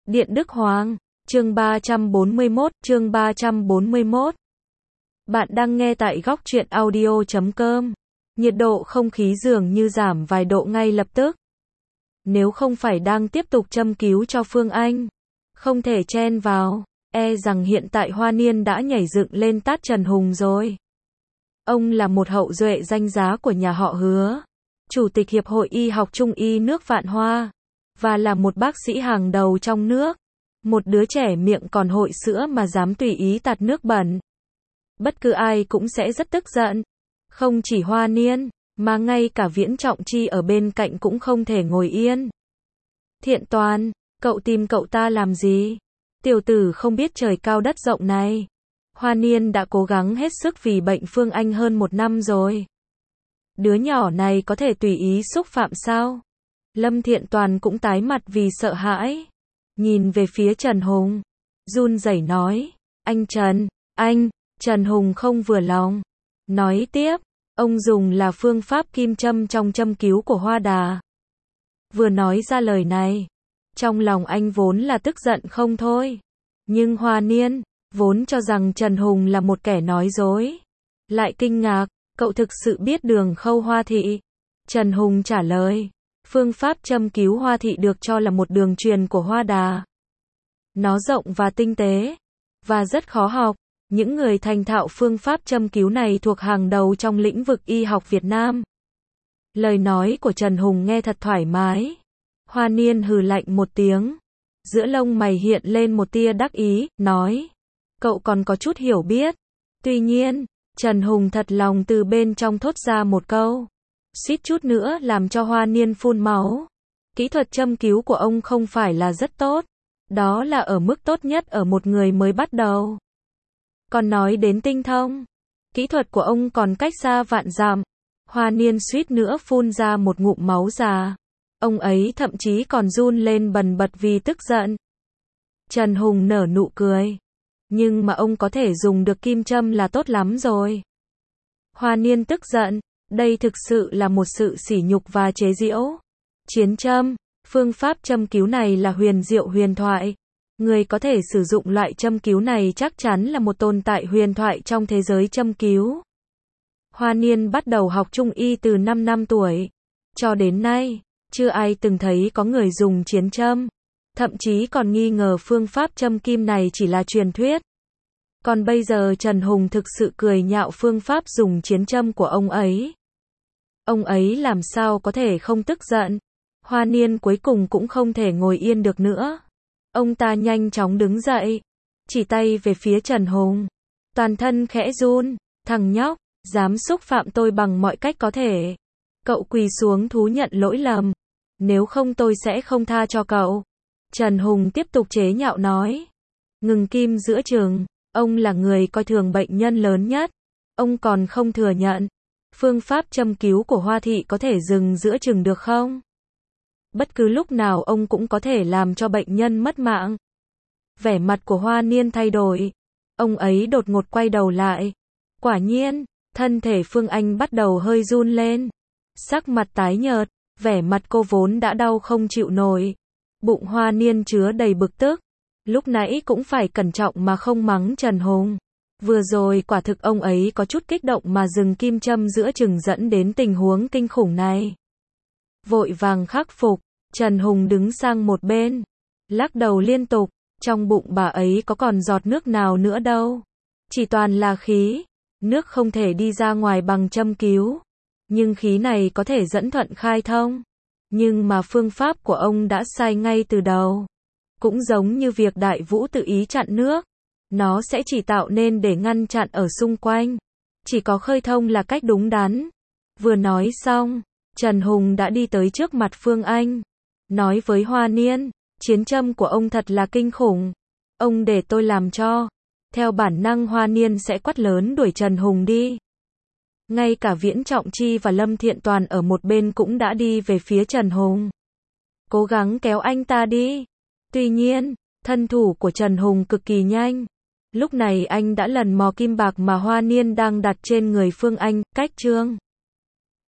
Điện Đức Hoàng, chương 341. Bạn đang nghe tại góc truyện audio.com. Nhiệt độ không khí dường như giảm vài độ ngay lập tức. Nếu không phải đang tiếp tục châm cứu cho Phương Anh, không thể chen vào, e rằng hiện tại Hoa Niên đã nhảy dựng lên tát Trần Hùng rồi. Ông là một hậu duệ danh giá của nhà họ Hứa, Chủ tịch Hiệp hội Y học Trung y nước Vạn Hoa, và là một bác sĩ hàng đầu trong nước. Một đứa trẻ miệng còn hôi sữa mà dám tùy ý tạt nước bẩn. Bất cứ ai cũng sẽ rất tức giận. Không chỉ Hoa Niên, mà ngay cả Viễn Trọng Chi ở bên cạnh cũng không thể ngồi yên. Thiện Toàn, cậu tìm cậu ta làm gì? Tiểu tử không biết trời cao đất rộng này. Hoa Niên đã cố gắng hết sức vì bệnh Phương Anh hơn 1 năm rồi. Đứa nhỏ này có thể tùy ý xúc phạm sao? Lâm Thiện Toàn cũng tái mặt vì sợ hãi. Nhìn về phía Trần Hùng, run rẩy nói, anh Trần, Trần Hùng không vừa lòng. Nói tiếp, ông dùng là phương pháp kim châm trong châm cứu của Hoa Đà. Vừa nói ra lời này, trong lòng anh vốn là tức giận không thôi. Nhưng Hoa Niên, vốn cho rằng Trần Hùng là một kẻ nói dối, lại kinh ngạc, cậu thực sự biết đường khâu Hoa thị? Trần Hùng trả lời, phương pháp châm cứu Hoa thị được cho là một đường truyền của Hoa Đà. Nó rộng và tinh tế, và rất khó học. Những người thành thạo phương pháp châm cứu này thuộc hàng đầu trong lĩnh vực y học Việt Nam. Lời nói của Trần Hùng nghe thật thoải mái. Hoa Niên hừ lạnh một tiếng. Giữa lông mày hiện lên một tia đắc ý, nói, cậu còn có chút hiểu biết. Tuy nhiên, Trần Hùng thật lòng từ bên trong thốt ra một câu, suýt chút nữa làm cho Hoa Niên phun máu. Kỹ thuật châm cứu của ông không phải là rất tốt. Đó là ở mức tốt nhất ở một người mới bắt đầu. Còn nói đến tinh thông, kỹ thuật của ông còn cách xa vạn dặm. Hoa Niên suýt nữa phun ra một ngụm máu già. Ông ấy thậm chí còn run lên bần bật vì tức giận. Trần Hùng nở nụ cười. Nhưng mà ông có thể dùng được kim châm là tốt lắm rồi. Hoa Niên tức giận. Đây thực sự là một sự sỉ nhục và chế giễu. Chiến châm, phương pháp châm cứu này là huyền diệu huyền thoại. Người có thể sử dụng loại châm cứu này chắc chắn là một tồn tại huyền thoại trong thế giới châm cứu. Hoa Niên bắt đầu học Trung y từ 5 năm tuổi. Cho đến nay, chưa ai từng thấy có người dùng chiến châm. Thậm chí còn nghi ngờ phương pháp châm kim này chỉ là truyền thuyết. Còn bây giờ Trần Hùng thực sự cười nhạo phương pháp dùng chiến châm của ông ấy. Ông ấy làm sao có thể không tức giận. Hoa Niên cuối cùng cũng không thể ngồi yên được nữa. Ông ta nhanh chóng đứng dậy, chỉ tay về phía Trần Hùng. Toàn thân khẽ run, thằng nhóc, dám xúc phạm tôi bằng mọi cách có thể. Cậu quỳ xuống thú nhận lỗi lầm. Nếu không tôi sẽ không tha cho cậu. Trần Hùng tiếp tục chế nhạo nói. Ngừng kim giữa chừng, ông là người coi thường bệnh nhân lớn nhất. Ông còn không thừa nhận. Phương pháp châm cứu của Hoa thị có thể dừng giữa chừng được không? Bất cứ lúc nào ông cũng có thể làm cho bệnh nhân mất mạng. Vẻ mặt của Hoa Niên thay đổi. Ông ấy đột ngột quay đầu lại. Quả nhiên, thân thể Phương Anh bắt đầu hơi run lên. Sắc mặt tái nhợt, vẻ mặt cô vốn đã đau không chịu nổi. Bụng Hoa Niên chứa đầy bực tức. Lúc nãy cũng phải cẩn trọng mà không mắng Trần Hùng. Vừa rồi quả thực ông ấy có chút kích động mà dừng kim châm giữa chừng dẫn đến tình huống kinh khủng này. Vội vàng khắc phục, Trần Hùng đứng sang một bên, lắc đầu liên tục, trong bụng bà ấy có còn giọt nước nào nữa đâu. Chỉ toàn là khí, nước không thể đi ra ngoài bằng châm cứu. Nhưng khí này có thể dẫn thuận khai thông. Nhưng mà phương pháp của ông đã sai ngay từ đầu. Cũng giống như việc Đại Vũ tự ý chặn nước. Nó sẽ chỉ tạo nên để ngăn chặn ở xung quanh. Chỉ có khơi thông là cách đúng đắn. Vừa nói xong, Trần Hùng đã đi tới trước mặt Phương Anh. Nói với Hoa Niên, chiến châm của ông thật là kinh khủng. Ông để tôi làm cho. Theo bản năng Hoa Niên sẽ quát lớn đuổi Trần Hùng đi. Ngay cả Viễn Trọng Chi và Lâm Thiện Toàn ở một bên cũng đã đi về phía Trần Hùng. Cố gắng kéo anh ta đi. Tuy nhiên, thân thủ của Trần Hùng cực kỳ nhanh. Lúc này anh đã lần mò kim bạc mà Hoa Niên đang đặt trên người Phương Anh, cách chương.